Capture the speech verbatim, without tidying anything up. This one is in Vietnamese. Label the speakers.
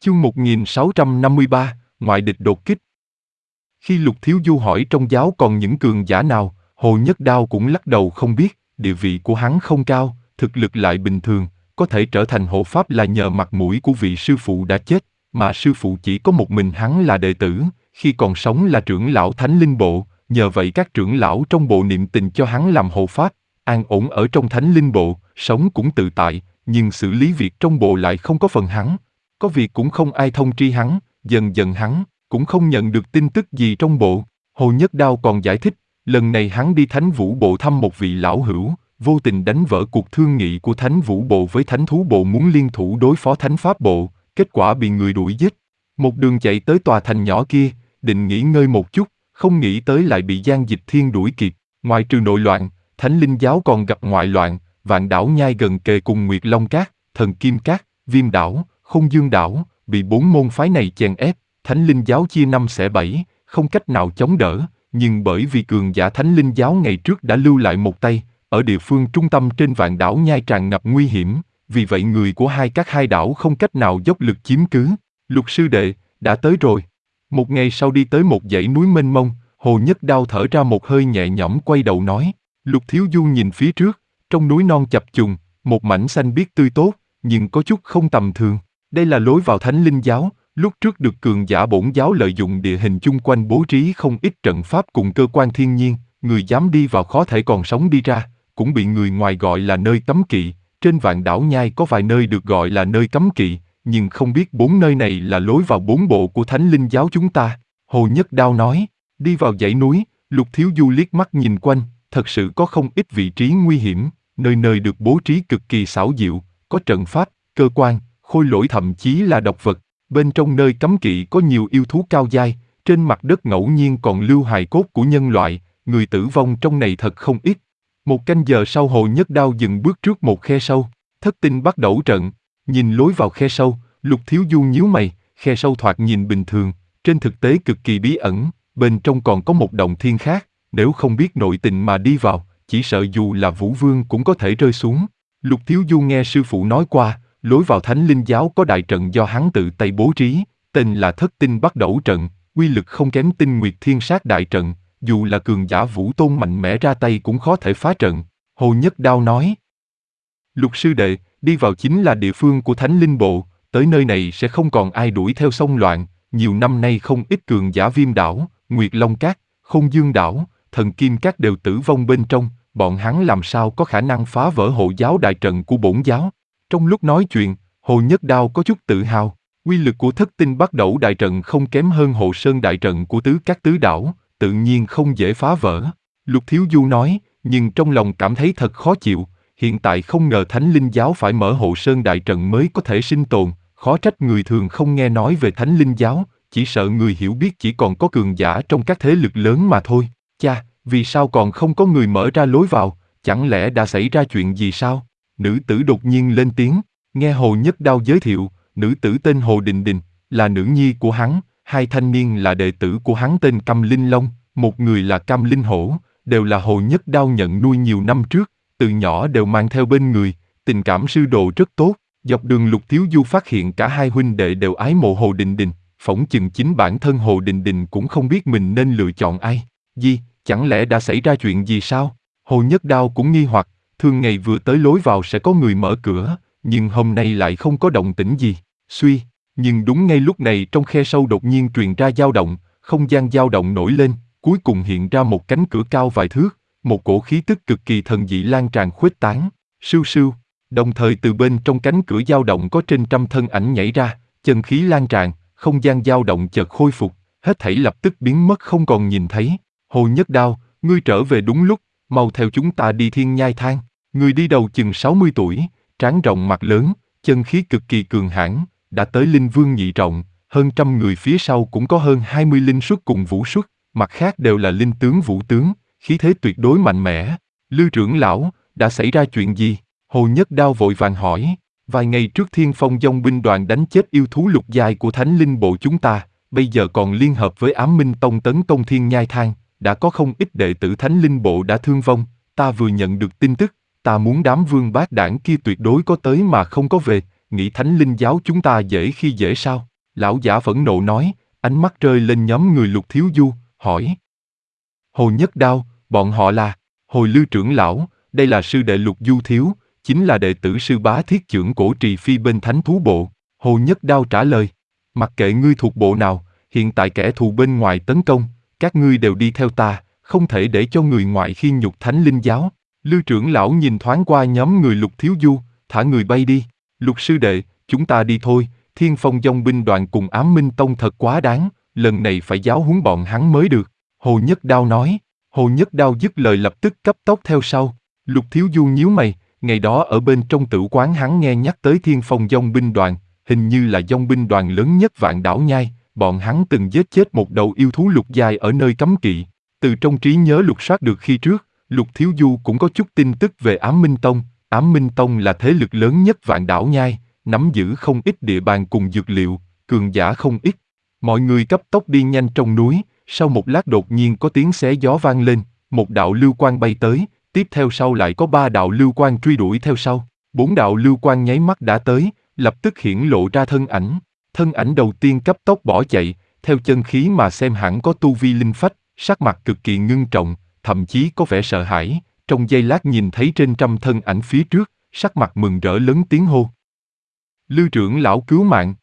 Speaker 1: Chương một nghìn sáu trăm năm mươi ba, ngoại địch đột kích. Khi Lục Thiếu Du hỏi trong giáo còn những cường giả nào, Hồ Nhất Đao cũng lắc đầu không biết, địa vị của hắn không cao, thực lực lại bình thường, có thể trở thành hộ pháp là nhờ mặt mũi của vị sư phụ đã chết, mà sư phụ chỉ có một mình hắn là đệ tử, khi còn sống là trưởng lão Thánh Linh Bộ, nhờ vậy các trưởng lão trong bộ niệm tình cho hắn làm hộ pháp, an ổn ở trong Thánh Linh Bộ, sống cũng tự tại, nhưng xử lý việc trong bộ lại không có phần hắn. Có việc cũng không ai thông tri hắn, dần dần hắn cũng không nhận được tin tức gì trong bộ. Hồ Nhất Đao còn giải thích, lần này hắn đi Thánh Vũ Bộ thăm một vị lão hữu, vô tình đánh vỡ cuộc thương nghị của Thánh Vũ Bộ với Thánh Thú Bộ muốn liên thủ đối phó Thánh Pháp Bộ, kết quả bị người đuổi giết. Một đường chạy tới tòa thành nhỏ kia, định nghỉ ngơi một chút, không nghĩ tới lại bị Giang Dịch Thiên đuổi kịp. Ngoài trừ nội loạn, Thánh Linh Giáo còn gặp ngoại loạn, Vạn Đảo Nhai gần kề cùng Nguyệt Long Cát, Thần Kim Cát, Viêm Đảo, Không Dương Đảo, bị bốn môn phái này chèn ép, Thánh Linh Giáo chia năm xẻ bảy, không cách nào chống đỡ, nhưng bởi vì cường giả Thánh Linh Giáo ngày trước đã lưu lại một tay, ở địa phương trung tâm trên Vạn Đảo Nhai tràn ngập nguy hiểm, vì vậy người của hai các hai đảo không cách nào dốc lực chiếm cứ. Lục sư đệ, đã tới rồi. Một ngày sau đi tới một dãy núi mênh mông, Hồ Nhất Đao thở ra một hơi nhẹ nhõm quay đầu nói. Lục Thiếu Du nhìn phía trước, trong núi non chập trùng, một mảnh xanh biếc tươi tốt, nhưng có chút không tầm thường. Đây là lối vào Thánh Linh Giáo, lúc trước được cường giả bổn giáo lợi dụng địa hình chung quanh bố trí không ít trận pháp cùng cơ quan thiên nhiên, người dám đi vào khó thể còn sống đi ra, cũng bị người ngoài gọi là nơi cấm kỵ. Trên Vạn Đảo Nhai có vài nơi được gọi là nơi cấm kỵ, nhưng không biết bốn nơi này là lối vào bốn bộ của Thánh Linh Giáo chúng ta. Hồ Nhất Đao nói, đi vào dãy núi, Lục Thiếu Du liếc mắt nhìn quanh, thật sự có không ít vị trí nguy hiểm, nơi nơi được bố trí cực kỳ xảo diệu, có trận pháp, cơ quan, khôi lỗi thậm chí là độc vật. Bên trong nơi cấm kỵ có nhiều yêu thú cao giai, trên mặt đất ngẫu nhiên còn lưu hài cốt của nhân loại, người tử vong trong này thật không ít. Một canh giờ sau Hồ Nhất Đao dừng bước trước một khe sâu, thất tinh bắt đẩu trận, nhìn lối vào khe sâu, Lục Thiếu Du nhíu mày, khe sâu thoạt nhìn bình thường, trên thực tế cực kỳ bí ẩn, bên trong còn có một động thiên khác, nếu không biết nội tình mà đi vào, chỉ sợ dù là Vũ Vương cũng có thể rơi xuống. Lục Thiếu Du nghe sư phụ nói qua, lối vào Thánh Linh Giáo có đại trận do hắn tự tay bố trí, tên là Thất Tinh Bắt Đẩu Trận, uy lực không kém Tinh Nguyệt Thiên Sát đại trận, dù là cường giả Vũ Tôn mạnh mẽ ra tay cũng khó thể phá trận. Hồ Nhất Đao nói, Lục sư đệ, đi vào chính là địa phương của Thánh Linh Bộ, tới nơi này sẽ không còn ai đuổi theo xông loạn, nhiều năm nay không ít cường giả Viêm Đảo, Nguyệt Long Cát, Không Dương Đảo, Thần Kim Cát đều tử vong bên trong, bọn hắn làm sao có khả năng phá vỡ hộ giáo đại trận của bổn giáo. Trong lúc nói chuyện, Hồ Nhất Đao có chút tự hào, uy lực của Thất Tinh Bắt Đẩu đại trận không kém hơn Hộ Sơn đại trận của tứ các tứ đảo, tự nhiên không dễ phá vỡ. Lục Thiếu Du nói, nhưng trong lòng cảm thấy thật khó chịu, hiện tại không ngờ Thánh Linh Giáo phải mở Hộ Sơn đại trận mới có thể sinh tồn, khó trách người thường không nghe nói về Thánh Linh Giáo, chỉ sợ người hiểu biết chỉ còn có cường giả trong các thế lực lớn mà thôi. Cha, vì sao còn không có người mở ra lối vào, chẳng lẽ đã xảy ra chuyện gì sao? Nữ tử đột nhiên lên tiếng, nghe Hồ Nhất Đao giới thiệu, nữ tử tên Hồ Đình Đình, là nữ nhi của hắn, hai thanh niên là đệ tử của hắn tên Cam Linh Long, một người là Cam Linh Hổ, đều là Hồ Nhất Đao nhận nuôi nhiều năm trước, từ nhỏ đều mang theo bên người, tình cảm sư đồ rất tốt. Dọc đường Lục Thiếu Du phát hiện cả hai huynh đệ đều ái mộ Hồ Đình Đình, phỏng chừng chính bản thân Hồ Đình Đình cũng không biết mình nên lựa chọn ai. Gì, chẳng lẽ đã xảy ra chuyện gì sao? Hồ Nhất Đao cũng nghi hoặc, thường ngày vừa tới lối vào sẽ có người mở cửa, nhưng hôm nay lại không có động tĩnh gì. Suy, nhưng đúng ngay lúc này trong khe sâu đột nhiên truyền ra dao động, không gian dao động nổi lên, cuối cùng hiện ra một cánh cửa cao vài thước, một cổ khí tức cực kỳ thần dị lan tràn khuếch tán, sưu sưu. Đồng thời từ bên trong cánh cửa dao động có trên trăm thân ảnh nhảy ra, chân khí lan tràn, không gian dao động chợt khôi phục, hết thảy lập tức biến mất không còn nhìn thấy. Hồ Nhất Đao, ngươi trở về đúng lúc, mau theo chúng ta đi Thiên Nhai Thang. Người đi đầu chừng sáu mươi tuổi, trán rộng mặt lớn, chân khí cực kỳ cường hãn, đã tới Linh Vương nhị trọng, hơn trăm người phía sau cũng có hơn hai mươi linh xuất cùng vũ xuất, mặt khác đều là linh tướng vũ tướng, khí thế tuyệt đối mạnh mẽ. Lư trưởng lão, đã xảy ra chuyện gì? Hồ Nhất Đao vội vàng hỏi. Vài ngày trước Thiên Phong Dông binh đoàn đánh chết yêu thú lục giai của Thánh Linh Bộ chúng ta, bây giờ còn liên hợp với Ám Minh Tông tấn công Thiên Nhai Thang, đã có không ít đệ tử Thánh Linh Bộ đã thương vong, ta vừa nhận được tin tức, ta muốn đám vương bát đảng kia tuyệt đối có tới mà không có về, nghĩ Thánh Linh Giáo chúng ta dễ khi dễ sao? Lão giả phẫn nộ nói, ánh mắt rơi lên nhóm người Lục Thiếu Du, hỏi. Hồ Nhất Đao, bọn họ là, hồi Lư trưởng lão, đây là sư đệ Lục Du Thiếu, chính là đệ tử sư bá thiết trưởng cổ trì phi bên thánh thú bộ. Hồ Nhất Đao trả lời, mặc kệ ngươi thuộc bộ nào, hiện tại kẻ thù bên ngoài tấn công, các ngươi đều đi theo ta, không thể để cho người ngoại khi nhục thánh linh giáo. Lư trưởng lão nhìn thoáng qua nhóm người Lục Thiếu Du, thả người bay đi. Lục sư đệ, chúng ta đi thôi, Thiên Phong dòng binh đoàn cùng Ám Minh Tông thật quá đáng, lần này phải giáo huấn bọn hắn mới được. Hồ Nhất Đao nói. Hồ Nhất Đao dứt lời lập tức cấp tốc theo sau. Lục Thiếu Du nhíu mày, ngày đó ở bên trong tử quán hắn nghe nhắc tới Thiên Phong dòng binh đoàn, hình như là dòng binh đoàn lớn nhất Vạn Đảo Nhai, bọn hắn từng giết chết một đầu yêu thú lục giai ở nơi cấm kỵ. Từ trong trí nhớ lục soát được khi trước, Lục Thiếu Du cũng có chút tin tức về Ám Minh Tông. Ám Minh Tông là thế lực lớn nhất Vạn Đảo Nhai, nắm giữ không ít địa bàn cùng dược liệu, cường giả không ít. Mọi người cấp tốc đi nhanh trong núi, sau một lát đột nhiên có tiếng xé gió vang lên, một đạo lưu quang bay tới, tiếp theo sau lại có ba đạo lưu quang truy đuổi theo sau. Bốn đạo lưu quang nháy mắt đã tới, lập tức hiển lộ ra thân ảnh. Thân ảnh đầu tiên cấp tốc bỏ chạy, theo chân khí mà xem hẳn có tu vi linh phách, sắc mặt cực kỳ ngưng trọng, thậm chí có vẻ sợ hãi. Trong giây lát nhìn thấy trên trăm thân ảnh phía trước, sắc mặt mừng rỡ lớn tiếng hô. Lư trưởng lão cứu mạng.